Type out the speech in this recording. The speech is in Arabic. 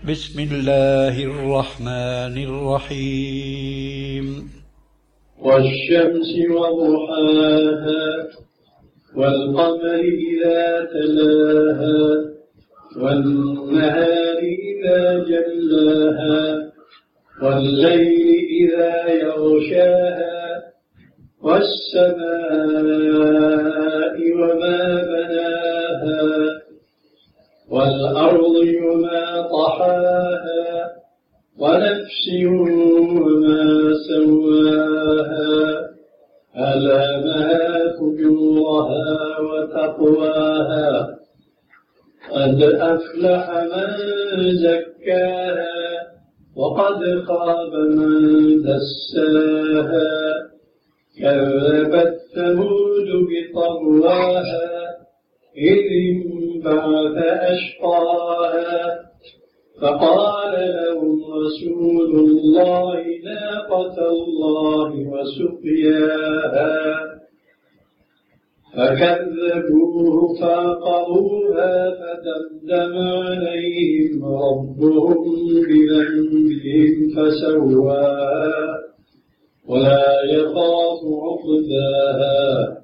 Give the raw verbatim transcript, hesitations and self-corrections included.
بسم الله الرحمن الرحيم والشمس وضحاها والقمر إذا تلاها والنهار إذا جلاها والليل إذا يغشاها والسماء وما بناها والأرض وما طحاها ونفس وما سواها ألهمها فجورها وتقواها قد أفلح من زكاها وقد خاب من دساها كذبت ثمود بطغواها إذ انبعث أشقاها فقال لهم رسول الله ناقة الله وسقياها فكذبوه فعقروها فدمدم عليهم ربهم بذنبهم فسواها ولا يخاف عقباها